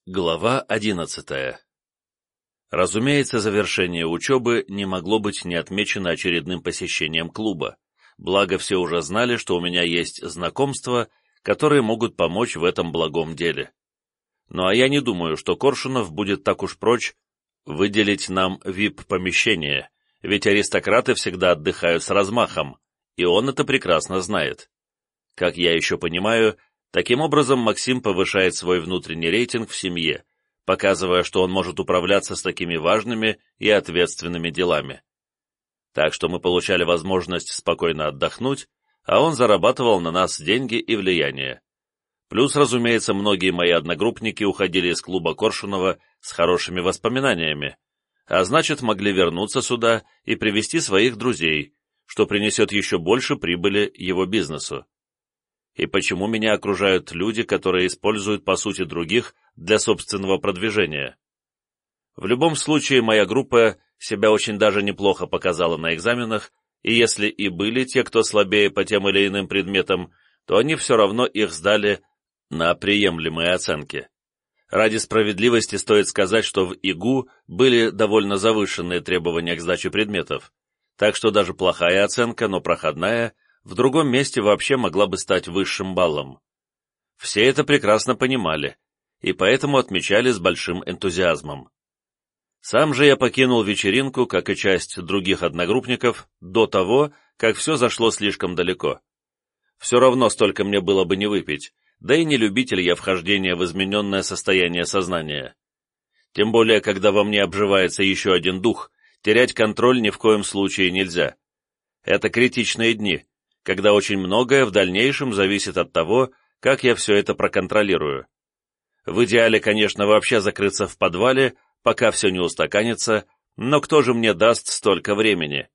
Глава 11. Разумеется, завершение учебы не могло быть не отмечено очередным посещением клуба, благо все уже знали, что у меня есть знакомства, которые могут помочь в этом благом деле. Ну а я не думаю, что Коршунов будет так уж прочь выделить нам VIP-помещение, ведь аристократы всегда отдыхают с размахом, и он это прекрасно знает. Как я еще понимаю, таким образом Максим повышает свой внутренний рейтинг в семье, показывая, что он может управляться с такими важными и ответственными делами. Так что мы получали возможность спокойно отдохнуть, а он зарабатывал на нас деньги и влияние. Плюс, разумеется, многие мои одногруппники уходили из клуба Коршунова с хорошими воспоминаниями, а значит, могли вернуться сюда и привести своих друзей, что принесет еще больше прибыли его бизнесу. И почему меня окружают люди, которые используют, по сути, других для собственного продвижения? В любом случае, моя группа себя очень даже неплохо показала на экзаменах, и если и были те, кто слабее по тем или иным предметам, то они все равно их сдали на приемлемые оценки. Ради справедливости стоит сказать, что в ИГУ были довольно завышенные требования к сдаче предметов, так что даже плохая оценка, но проходная, в другом месте вообще могла бы стать высшим баллом. Все это прекрасно понимали, и поэтому отмечали с большим энтузиазмом. Сам же я покинул вечеринку, как и часть других одногруппников, до того, как все зашло слишком далеко. Все равно столько мне было бы не выпить, да и не любитель я вхождения в измененное состояние сознания. Тем более, когда во мне обживается еще один дух, терять контроль ни в коем случае нельзя. Это критичные дни, когда очень многое в дальнейшем зависит от того, как я все это проконтролирую. В идеале, конечно, вообще закрыться в подвале, пока все не устаканится, но кто же мне даст столько времени?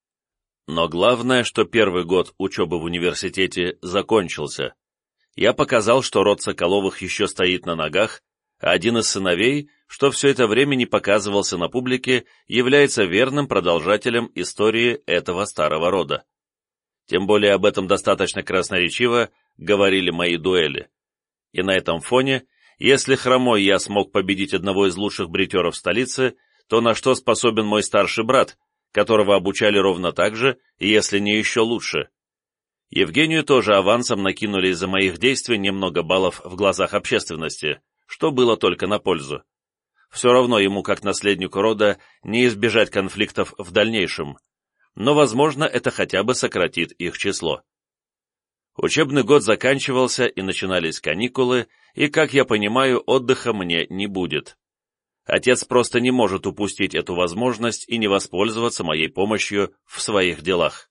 Но главное, что первый год учебы в университете закончился. Я показал, что род Соколовых еще стоит на ногах, а один из сыновей, что все это время не показывался на публике, является верным продолжателем истории этого старого рода. Тем более об этом достаточно красноречиво говорили мои дуэли. И на этом фоне, если хромой я смог победить одного из лучших бритеров столицы, то на что способен мой старший брат, которого обучали ровно так же, если не еще лучше. Евгению тоже авансом накинули из-за моих действий немного баллов в глазах общественности, что было только на пользу. Все равно ему, как наследнику рода, не избежать конфликтов в дальнейшем, но, возможно, это хотя бы сократит их число. Учебный год заканчивался и начинались каникулы, и, как я понимаю, отдыха мне не будет. Отец просто не может упустить эту возможность и не воспользоваться моей помощью в своих делах.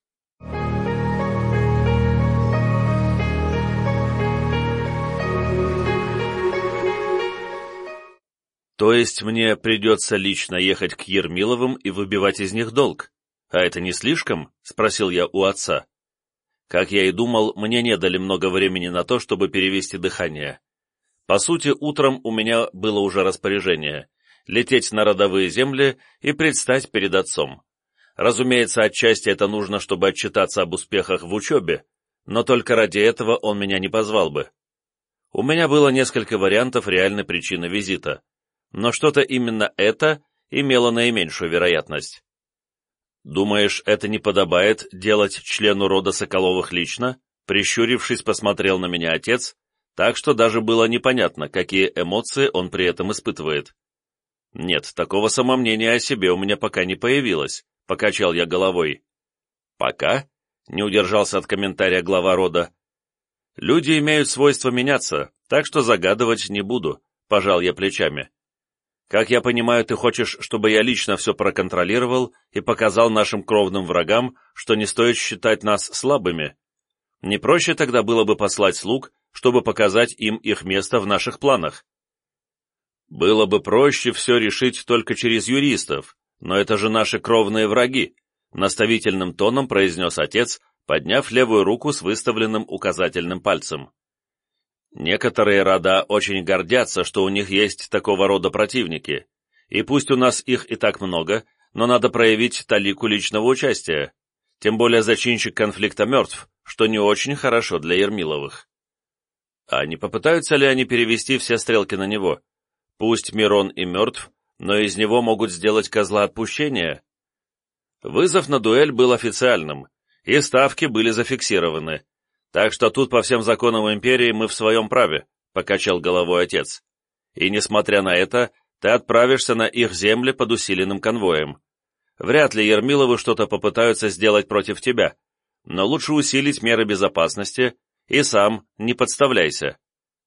То есть мне придется лично ехать к Ермиловым и выбивать из них долг? «А это не слишком?» — спросил я у отца. Как я и думал, мне не дали много времени на то, чтобы перевести дыхание. По сути, утром у меня было уже распоряжение — лететь на родовые земли и предстать перед отцом. Разумеется, отчасти это нужно, чтобы отчитаться об успехах в учебе, но только ради этого он меня не позвал бы. У меня было несколько вариантов реальной причины визита, но что-то именно это имело наименьшую вероятность. «Думаешь, это не подобает делать члену рода Соколовых лично?» Прищурившись, посмотрел на меня отец, так что даже было непонятно, какие эмоции он при этом испытывает. «Нет, такого самомнения о себе у меня пока не появилось», — покачал я головой. «Пока?» — не удержался от комментария глава рода. «Люди имеют свойство меняться, так что загадывать не буду», — пожал я плечами. «Как я понимаю, ты хочешь, чтобы я лично все проконтролировал и показал нашим кровным врагам, что не стоит считать нас слабыми? Не проще тогда было бы послать слуг, чтобы показать им их место в наших планах?» «Было бы проще все решить только через юристов, но это же наши кровные враги», — наставительным тоном произнес отец, подняв левую руку с выставленным указательным пальцем. «Некоторые рода очень гордятся, что у них есть такого рода противники, и пусть у нас их и так много, но надо проявить талику личного участия, тем более зачинщик конфликта мертв, что не очень хорошо для Ермиловых». «А не попытаются ли они перевести все стрелки на него?» Пусть Мирон и мертв, но из него могут сделать козла отпущения. Вызов на дуэль был официальным, и ставки были зафиксированы, так что тут по всем законам империи мы в своем праве, — покачал головой отец. И несмотря на это, ты отправишься на их земли под усиленным конвоем. Вряд ли Ермиловы что-то попытаются сделать против тебя, но лучше усилить меры безопасности и сам не подставляйся.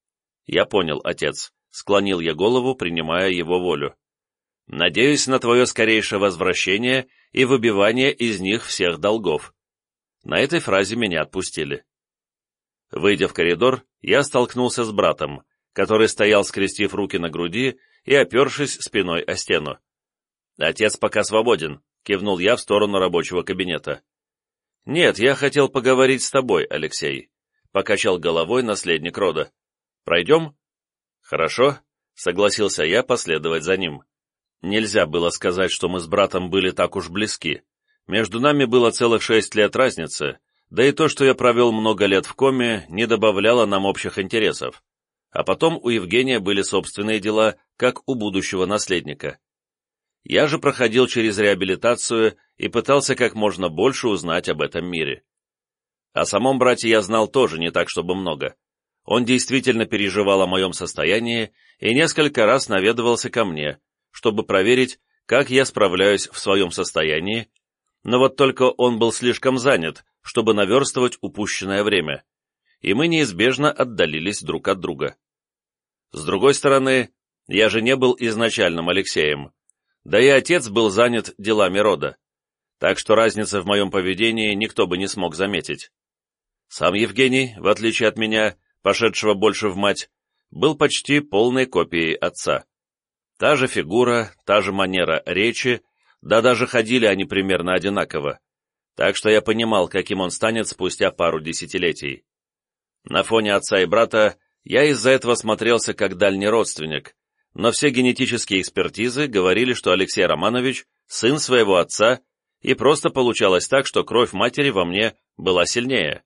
Я понял, отец, — склонил я голову, принимая его волю. Надеюсь на твое скорейшее возвращение и выбивание из них всех долгов. На этой фразе меня отпустили. Выйдя в коридор, я столкнулся с братом, который стоял, скрестив руки на груди и опершись спиной о стену. «Отец пока свободен», — кивнул я в сторону рабочего кабинета. «Нет, я хотел поговорить с тобой, Алексей», — покачал головой наследник рода. «Пройдем?» «Хорошо», — согласился я последовать за ним. Нельзя было сказать, что мы с братом были так уж близки. Между нами было целых 6 лет разницы, да и то, что я провел много лет в коме, не добавляло нам общих интересов. А потом у Евгения были собственные дела, как у будущего наследника. Я же проходил через реабилитацию и пытался как можно больше узнать об этом мире. О самом брате я знал тоже не так, чтобы много. Он действительно переживал о моем состоянии и несколько раз наведывался ко мне, чтобы проверить, как я справляюсь в своем состоянии, но вот только он был слишком занят, чтобы наверстывать упущенное время, и мы неизбежно отдалились друг от друга. С другой стороны, я же не был изначальным Алексеем, да и отец был занят делами рода, так что разницы в моем поведении никто бы не смог заметить. Сам Евгений, в отличие от меня, пошедшего больше в мать, был почти полной копией отца. Та же фигура, та же манера речи, да даже ходили они примерно одинаково, так что я понимал, каким он станет спустя пару десятилетий. На фоне отца и брата я из-за этого смотрелся как дальний родственник, но все генетические экспертизы говорили, что Алексей Романович – сын своего отца, и просто получалось так, что кровь матери во мне была сильнее.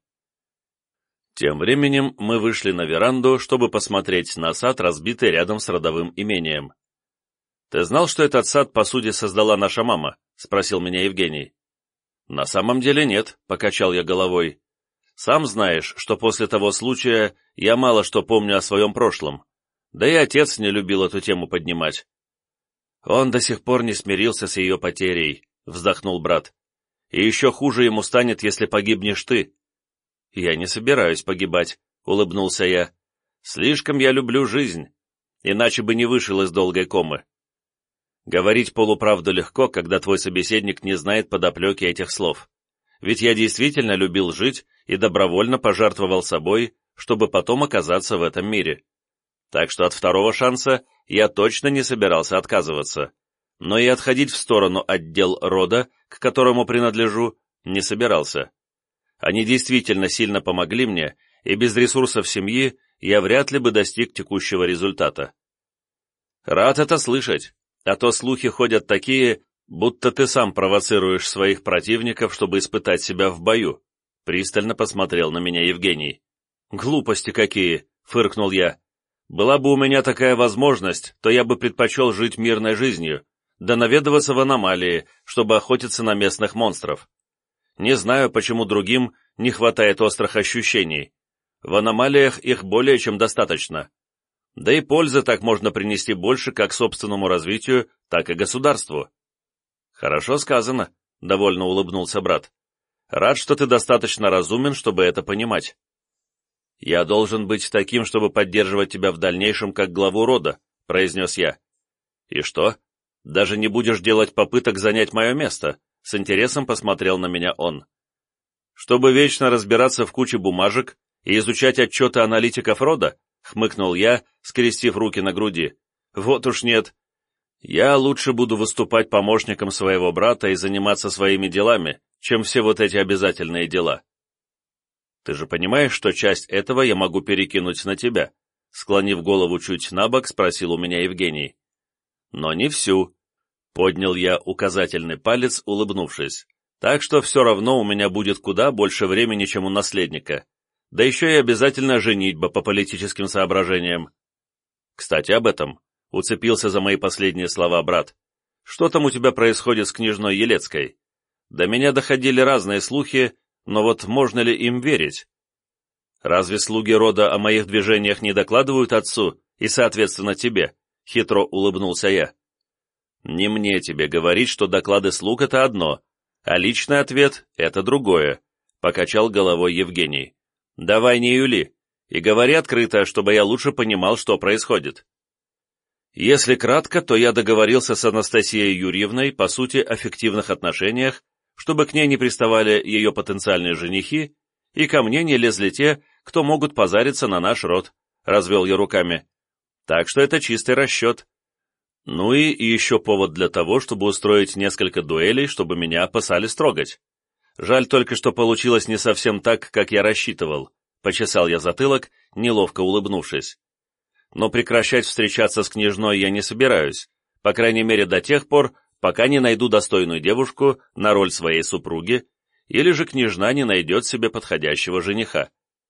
Тем временем мы вышли на веранду, чтобы посмотреть на сад, разбитый рядом с родовым имением. «Ты знал, что этот сад, по сути, создала наша мама?» — спросил меня Евгений. «На самом деле нет», — покачал я головой. «Сам знаешь, что после того случая я мало что помню о своем прошлом, да и отец не любил эту тему поднимать». «Он до сих пор не смирился с ее потерей», — вздохнул брат. «И еще хуже ему станет, если погибнешь ты». «Я не собираюсь погибать», — улыбнулся я. «Слишком я люблю жизнь, иначе бы не вышел из долгой комы». Говорить полуправду легко, когда твой собеседник не знает подоплеки этих слов. Ведь я действительно любил жить и добровольно пожертвовал собой, чтобы потом оказаться в этом мире. Так что от второго шанса я точно не собирался отказываться. Но и отходить в сторону от дел рода, к которому принадлежу, не собирался. Они действительно сильно помогли мне, и без ресурсов семьи я вряд ли бы достиг текущего результата. Рад это слышать. А то слухи ходят такие, будто ты сам провоцируешь своих противников, чтобы испытать себя в бою. Пристально посмотрел на меня Евгений. «Глупости какие!» — фыркнул я. «Была бы у меня такая возможность, то я бы предпочел жить мирной жизнью, да наведываться в аномалии, чтобы охотиться на местных монстров. Не знаю, почему другим не хватает острых ощущений. В аномалиях их более чем достаточно. Да и пользы так можно принести больше как собственному развитию, так и государству». «Хорошо сказано», — довольно улыбнулся брат. «Рад, что ты достаточно разумен, чтобы это понимать». «Я должен быть таким, чтобы поддерживать тебя в дальнейшем как главу рода», — произнес я. «И что? Даже не будешь делать попыток занять мое место?» — с интересом посмотрел на меня он. «Чтобы вечно разбираться в куче бумажек и изучать отчеты аналитиков рода?» — хмыкнул я, скрестив руки на груди. «Вот уж нет. Я лучше буду выступать помощником своего брата и заниматься своими делами, чем все вот эти обязательные дела». «Ты же понимаешь, что часть этого я могу перекинуть на тебя?» — склонив голову чуть набок, спросил у меня Евгений. «Но не всю», — поднял я указательный палец, улыбнувшись. «Так что все равно у меня будет куда больше времени, чем у наследника. Да еще и обязательно женитьба по политическим соображениям. Кстати, об этом. уцепился за мои последние слова брат. «Что там у тебя происходит с княжной Елецкой? До меня доходили разные слухи, но вот можно ли им верить? Разве слуги рода о моих движениях не докладывают отцу и, соответственно, тебе?» — хитро улыбнулся я. «Не мне тебе говорить, что доклады слуг — это одно, а личный ответ — это другое», — покачал головой Евгений. «Давай не юли, и говори открыто, чтобы я лучше понимал, что происходит». Если кратко, то я договорился с Анастасией Юрьевной, по сути, о фиктивных отношениях, чтобы к ней не приставали ее потенциальные женихи, и ко мне не лезли те, кто могут позариться на наш род, — развел я руками. Так что это чистый расчет. Ну и еще повод для того, чтобы устроить несколько дуэлей, чтобы меня опасались трогать. Жаль только, что получилось не совсем так, как я рассчитывал, — почесал я затылок, неловко улыбнувшись. Но прекращать встречаться с княжной я не собираюсь, по крайней мере до тех пор, пока не найду достойную девушку на роль своей супруги, или же княжна не найдет себе подходящего жениха.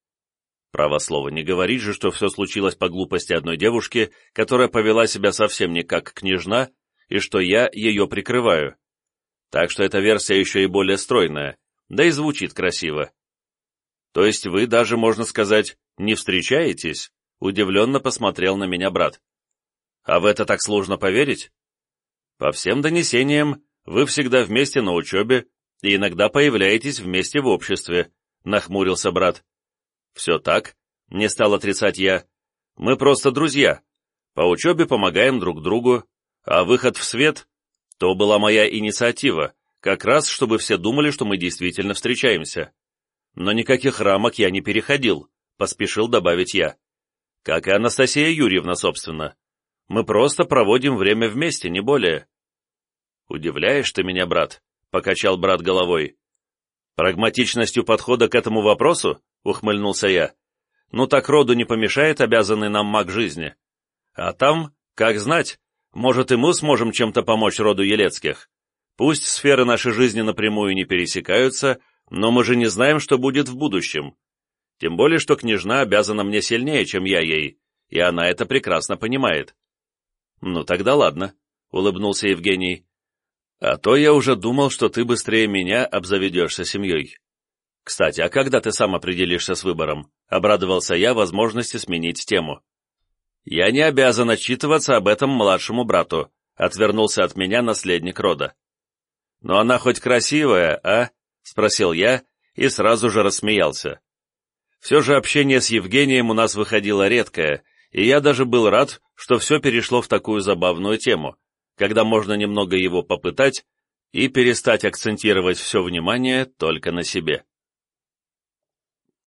Право слово, не говорить же, что все случилось по глупости одной девушки, которая повела себя совсем не как княжна, и что я ее прикрываю. Так что эта версия еще и более стройная, да и звучит красиво. То есть вы даже, можно сказать, не встречаетесь? Удивленно посмотрел на меня брат. А в это так сложно поверить? По всем донесениям, вы всегда вместе на учебе и иногда появляетесь вместе в обществе, нахмурился брат. Все так, не стал отрицать я. Мы просто друзья. По учебе помогаем друг другу, а выход в свет — то была моя инициатива, как раз чтобы все думали, что мы действительно встречаемся. Но никаких рамок я не переходил, поспешил добавить я. Как и Анастасия Юрьевна, собственно. Мы просто проводим время вместе, не более. «Удивляешь ты меня, брат», — покачал брат головой. «Прагматичностью подхода к этому вопросу?» — ухмыльнулся я. «Ну так роду не помешает обязанный нам маг жизни. А там, как знать, может и мы сможем чем-то помочь роду Елецких. Пусть сферы нашей жизни напрямую не пересекаются, но мы же не знаем, что будет в будущем. Тем более, что княжна обязана мне сильнее, чем я ей, и она это прекрасно понимает». «Ну тогда ладно», — улыбнулся Евгений. «А то я уже думал, что ты быстрее меня обзаведешься семьей». «Кстати, а когда ты сам определишься с выбором?» — обрадовался я возможности сменить тему. «Я не обязан отчитываться об этом младшему брату», — отвернулся от меня наследник рода. «Но она хоть красивая, а?» — спросил я и сразу же рассмеялся. Все же общение с Евгением у нас выходило редкое, и я даже был рад, что все перешло в такую забавную тему, когда можно немного его попытать и перестать акцентировать все внимание только на себе.